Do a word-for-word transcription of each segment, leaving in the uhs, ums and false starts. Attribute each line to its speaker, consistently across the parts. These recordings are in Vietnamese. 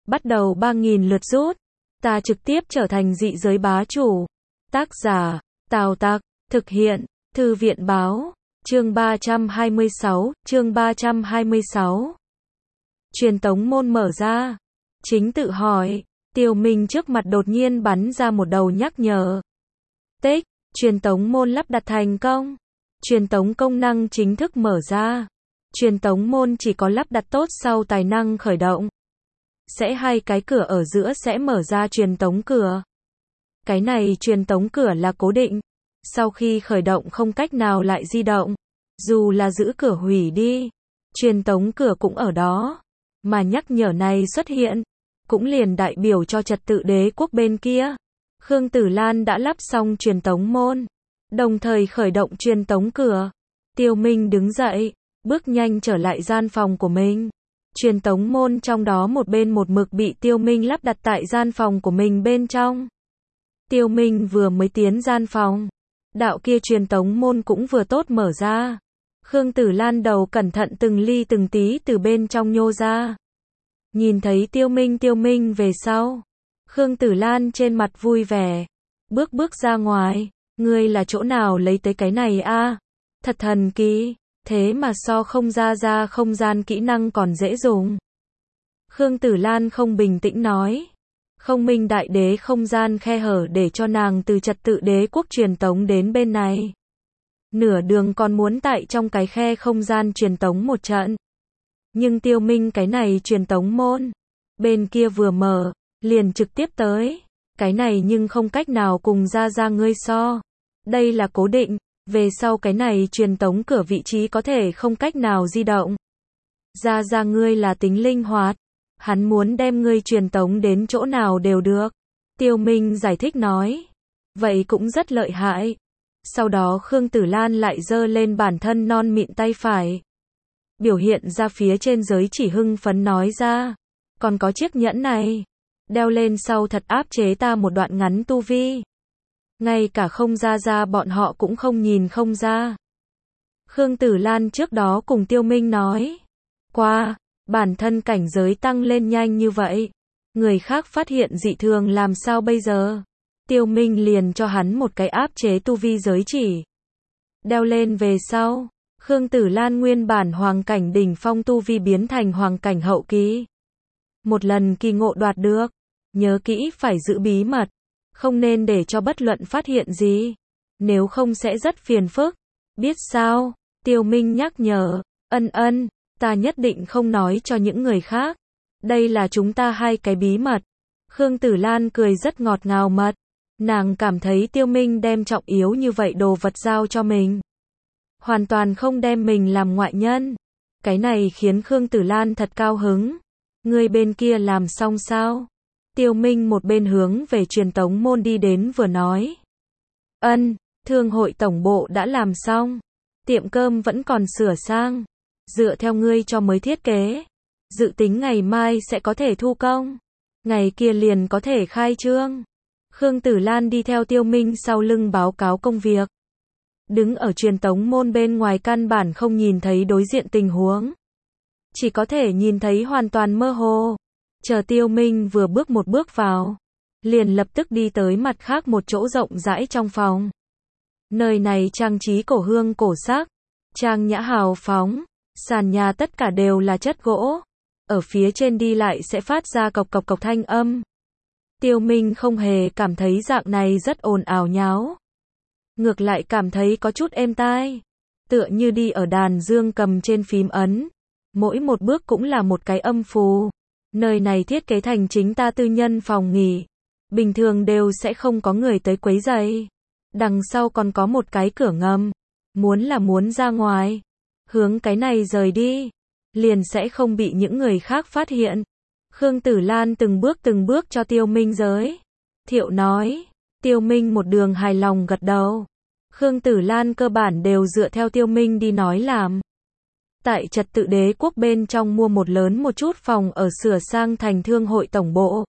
Speaker 1: bắt đầu ba nghìn lượt rút. Ta trực tiếp trở thành dị giới bá chủ. Tác giả, Tào Tặc, thực hiện, Thư viện báo, chương ba trăm hai mươi sáu, chương ba trăm hai mươi sáu. Truyền tống môn mở ra. Chính tự hỏi, Tiêu Minh trước mặt đột nhiên bắn ra một đầu nhắc nhở. Tích, truyền tống môn lắp đặt thành công. Truyền tống công năng chính thức mở ra. Truyền tống môn chỉ có lắp đặt tốt sau tài năng khởi động. Sẽ hai cái cửa ở giữa sẽ mở ra truyền tống cửa. Cái này truyền tống cửa là cố định. Sau khi khởi động không cách nào lại di động. Dù là giữ cửa hủy đi, truyền tống cửa cũng ở đó. Mà nhắc nhở này xuất hiện, cũng liền đại biểu cho trật tự đế quốc bên kia. Khương Tử Lan đã lắp xong truyền tống môn, đồng thời khởi động truyền tống cửa. Tiêu Minh đứng dậy, bước nhanh trở lại gian phòng của mình. Truyền tống môn trong đó một bên một mực bị Tiêu Minh lắp đặt tại gian phòng của mình bên trong. Tiêu Minh vừa mới tiến gian phòng, đạo kia truyền tống môn cũng vừa tốt mở ra. Khương Tử Lan đầu cẩn thận từng ly từng tí từ bên trong nhô ra. Nhìn thấy Tiêu Minh Tiêu Minh về sau, Khương Tử Lan trên mặt vui vẻ, bước bước ra ngoài. Ngươi là chỗ nào lấy tới cái này a? Thật thần kỳ, thế mà so không ra ra không gian kỹ năng còn dễ dùng. Khương Tử Lan không bình tĩnh nói. Không minh đại đế không gian khe hở để cho nàng từ trật tự đế quốc truyền tống đến bên này. Nửa đường còn muốn tại trong cái khe không gian truyền tống một trận. Nhưng Tiêu Minh cái này truyền tống môn, bên kia vừa mở, liền trực tiếp tới. Cái này nhưng không cách nào cùng ra ra ngươi so. Đây là cố định, về sau cái này truyền tống cửa vị trí có thể không cách nào di động. Ra ra ngươi là tính linh hoạt, hắn muốn đem ngươi truyền tống đến chỗ nào đều được. Tiêu Minh giải thích nói. Vậy cũng rất lợi hại. Sau đó Khương Tử Lan lại giơ lên bản thân non mịn tay phải, biểu hiện ra phía trên giới chỉ hưng phấn nói ra. Còn có chiếc nhẫn này, đeo lên sau thật áp chế ta một đoạn ngắn tu vi. Ngay cả không ra ra bọn họ cũng không nhìn không ra. Khương Tử Lan trước đó cùng Tiêu Minh nói qua, bản thân cảnh giới tăng lên nhanh như vậy, người khác phát hiện dị thường làm sao bây giờ? Tiêu Minh liền cho hắn một cái áp chế tu vi giới chỉ. Đeo lên về sau, Khương Tử Lan nguyên bản hoàng cảnh đỉnh phong tu vi biến thành hoàng cảnh hậu kỳ. Một lần kỳ ngộ đoạt được, nhớ kỹ phải giữ bí mật, không nên để cho bất luận phát hiện gì, nếu không sẽ rất phiền phức. Biết sao? Tiêu Minh nhắc nhở. Ân ân, ta nhất định không nói cho những người khác. Đây là chúng ta hai cái bí mật. Khương Tử Lan cười rất ngọt ngào mật. Nàng cảm thấy Tiêu Minh đem trọng yếu như vậy đồ vật giao cho mình, hoàn toàn không đem mình làm ngoại nhân. Cái này khiến Khương Tử Lan thật cao hứng. Người bên kia làm xong sao? Tiêu Minh một bên hướng về truyền tống môn đi đến vừa nói. Ân, thương hội tổng bộ đã làm xong. Tiệm cơm vẫn còn sửa sang. Dựa theo ngươi cho mới thiết kế, dự tính ngày mai sẽ có thể thu công. Ngày kia liền có thể khai trương. Khương Tử Lan đi theo Tiêu Minh sau lưng báo cáo công việc. Đứng ở truyền tống môn bên ngoài căn bản không nhìn thấy đối diện tình huống. Chỉ có thể nhìn thấy hoàn toàn mơ hồ. Chờ Tiêu Minh vừa bước một bước vào, liền lập tức đi tới mặt khác một chỗ rộng rãi trong phòng. Nơi này trang trí cổ hương cổ sắc, trang nhã hào phóng, sàn nhà tất cả đều là chất gỗ. Ở phía trên đi lại sẽ phát ra cộc cộc cộc thanh âm. Tiêu Minh không hề cảm thấy dạng này rất ồn ào nháo. Ngược lại cảm thấy có chút êm tai. Tựa như đi ở đàn dương cầm trên phím ấn. Mỗi một bước cũng là một cái âm phù. Nơi này thiết kế thành chính ta tư nhân phòng nghỉ. Bình thường đều sẽ không có người tới quấy rầy. Đằng sau còn có một cái cửa ngầm. Muốn là muốn ra ngoài, hướng cái này rời đi, liền sẽ không bị những người khác phát hiện. Khương Tử Lan từng bước từng bước cho Tiêu Minh giới thiệu nói. Tiêu Minh một đường hài lòng gật đầu. Khương Tử Lan cơ bản đều dựa theo Tiêu Minh đi nói làm. Tại trật tự đế quốc bên trong mua một lớn một chút phòng ở sửa sang thành thương hội tổng bộ.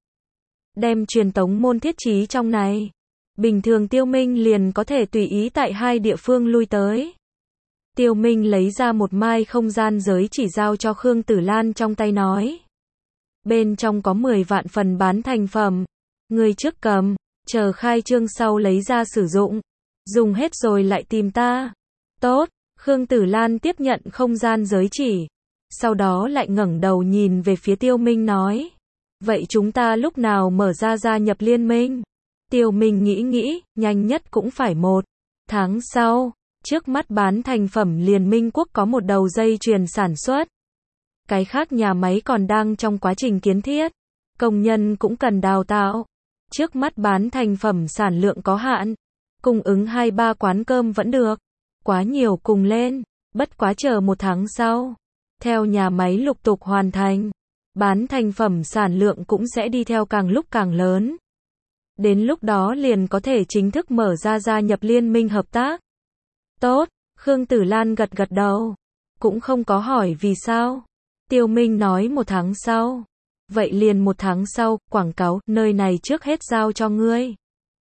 Speaker 1: Đem truyền tống môn thiết trí trong này. Bình thường Tiêu Minh liền có thể tùy ý tại hai địa phương lui tới. Tiêu Minh lấy ra một mai không gian giới chỉ giao cho Khương Tử Lan trong tay nói. Bên trong có mười vạn phần bán thành phẩm. Ngươi trước cầm, chờ khai trương sau lấy ra sử dụng. Dùng hết rồi lại tìm ta. Tốt, Khương Tử Lan tiếp nhận không gian giới chỉ. Sau đó lại ngẩng đầu nhìn về phía Tiêu Minh nói. Vậy chúng ta lúc nào mở ra gia nhập liên minh? Tiêu Minh nghĩ nghĩ, nhanh nhất cũng phải một tháng sau. Trước mắt bán thành phẩm liền Minh Quốc có một đầu dây chuyền sản xuất. Cái khác nhà máy còn đang trong quá trình kiến thiết. Công nhân cũng cần đào tạo. Trước mắt bán thành phẩm sản lượng có hạn. Cung ứng hai ba quán cơm vẫn được. Quá nhiều cùng lên. Bất quá chờ một tháng sau. Theo nhà máy lục tục hoàn thành. Bán thành phẩm sản lượng cũng sẽ đi theo càng lúc càng lớn. Đến lúc đó liền có thể chính thức mở ra gia nhập liên minh hợp tác. Tốt, Khương Tử Lan gật gật đầu. Cũng không có hỏi vì sao. Tiêu Minh nói một tháng sau. Vậy liền một tháng sau, quảng cáo, nơi này trước hết giao cho ngươi.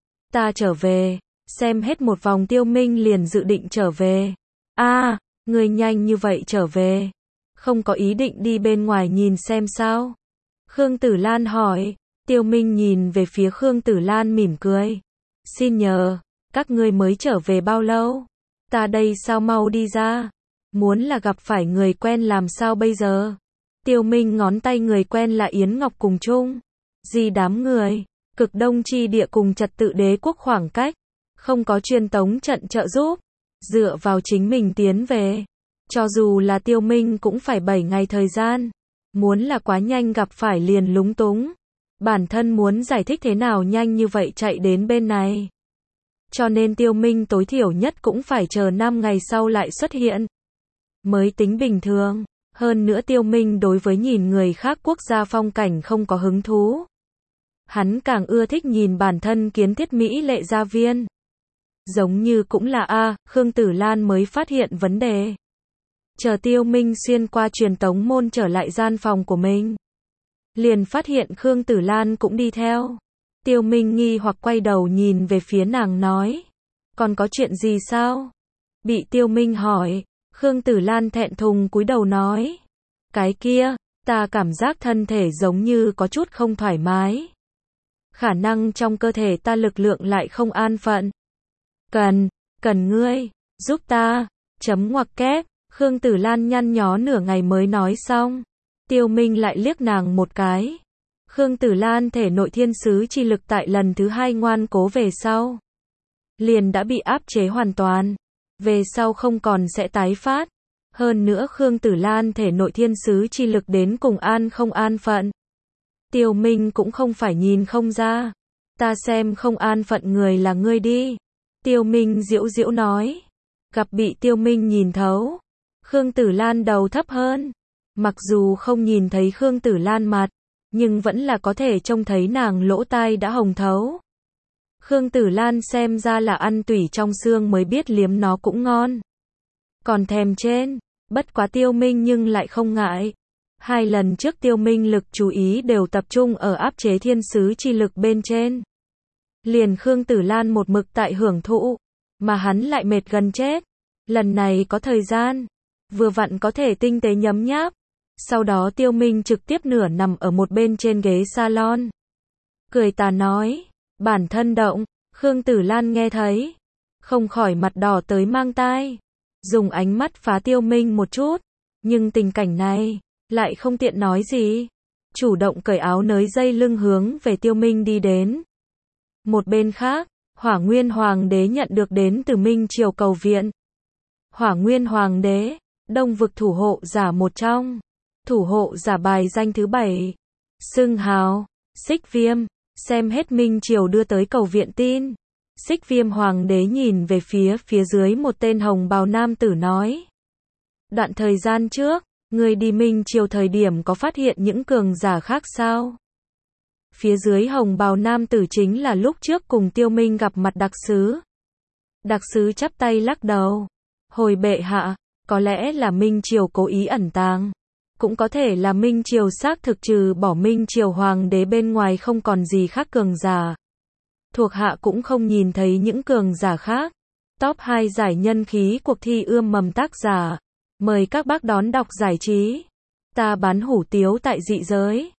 Speaker 1: Ta trở về, xem hết một vòng Tiêu Minh liền dự định trở về. A, ngươi nhanh như vậy trở về. Không có ý định đi bên ngoài nhìn xem sao? Khương Tử Lan hỏi. Tiêu Minh nhìn về phía Khương Tử Lan mỉm cười. Xin nhờ, các ngươi mới trở về bao lâu? Ta đây sao mau đi ra? Muốn là gặp phải người quen làm sao bây giờ? Tiêu Minh ngón tay người quen là Yến Ngọc cùng chung. Gì đám người, cực đông chi địa cùng trật tự đế quốc khoảng cách. Không có truyền tống trận trợ giúp. Dựa vào chính mình tiến về. Cho dù là Tiêu Minh cũng phải bảy ngày thời gian. Muốn là quá nhanh gặp phải liền lúng túng. Bản thân muốn giải thích thế nào nhanh như vậy chạy đến bên này. Cho nên Tiêu Minh tối thiểu nhất cũng phải chờ năm ngày sau lại xuất hiện. Mới tính bình thường. Hơn nữa Tiêu Minh đối với nhìn người khác quốc gia phong cảnh không có hứng thú. Hắn càng ưa thích nhìn bản thân kiến thiết mỹ lệ gia viên. Giống như cũng là A, Khương Tử Lan mới phát hiện vấn đề. Chờ Tiêu Minh xuyên qua truyền tống môn trở lại gian phòng của mình. Liền phát hiện Khương Tử Lan cũng đi theo. Tiêu Minh nghi hoặc quay đầu nhìn về phía nàng nói. Còn có chuyện gì sao? Bị Tiêu Minh hỏi. Khương Tử Lan thẹn thùng cúi đầu nói. Cái kia, ta cảm giác thân thể giống như có chút không thoải mái. Khả năng trong cơ thể ta lực lượng lại không an phận. Cần, cần ngươi, giúp ta, chấm ngoặc kép. Khương Tử Lan nhăn nhó nửa ngày mới nói xong. Tiêu Minh lại liếc nàng một cái. Khương Tử Lan thể nội thiên sứ chi lực tại lần thứ hai ngoan cố về sau. Liền đã bị áp chế hoàn toàn. Về sau không còn sẽ tái phát. Hơn nữa Khương Tử Lan thể nội thiên sứ chi lực đến cùng an không an phận. Tiêu Minh cũng không phải nhìn không ra. Ta xem không an phận người là ngươi đi. Tiêu Minh giễu giễu nói. Gặp bị Tiêu Minh nhìn thấu. Khương Tử Lan đầu thấp hơn. Mặc dù không nhìn thấy Khương Tử Lan mặt, nhưng vẫn là có thể trông thấy nàng lỗ tai đã hồng thấu. Khương Tử Lan xem ra là ăn tủy trong xương mới biết liếm nó cũng ngon. Còn thèm trên, bất quá Tiêu Minh nhưng lại không ngại. Hai lần trước Tiêu Minh lực chú ý đều tập trung ở áp chế thiên sứ chi lực bên trên. Liền Khương Tử Lan một mực tại hưởng thụ, mà hắn lại mệt gần chết. Lần này có thời gian, vừa vặn có thể tinh tế nhấm nháp. Sau đó Tiêu Minh trực tiếp nửa nằm ở một bên trên ghế salon. Cười tà nói, bản thân động, Khương Tử Lan nghe thấy. Không khỏi mặt đỏ tới mang tai. Dùng ánh mắt phá Tiêu Minh một chút. Nhưng tình cảnh này, lại không tiện nói gì. Chủ động cởi áo nới dây lưng hướng về Tiêu Minh đi đến. Một bên khác, Hỏa Nguyên Hoàng đế nhận được đến từ Minh Triều cầu viện. Hỏa Nguyên Hoàng đế, Đông vực thủ hộ giả một trong. Thủ hộ giả bài danh thứ bảy. Xưng hào, Xích Viêm. Xem hết Minh Triều đưa tới cầu viện tin. Xích Viêm Hoàng đế nhìn về phía phía dưới một tên hồng bào nam tử nói. Đoạn thời gian trước, người đi Minh Triều thời điểm có phát hiện những cường giả khác sao? Phía dưới hồng bào nam tử chính là lúc trước cùng Tiêu Minh gặp mặt đặc sứ. Đặc sứ chắp tay lắc đầu. Hồi bệ hạ, có lẽ là Minh Triều cố ý ẩn tàng. Cũng có thể là Minh Triều xác thực trừ bỏ Minh Triều Hoàng đế bên ngoài không còn gì khác cường giả. Thuộc hạ cũng không nhìn thấy những cường giả khác. Top hai giải nhân khí cuộc thi ươm mầm tác giả. Mời các bác đón đọc giải trí. Ta bán hủ tiếu tại dị giới.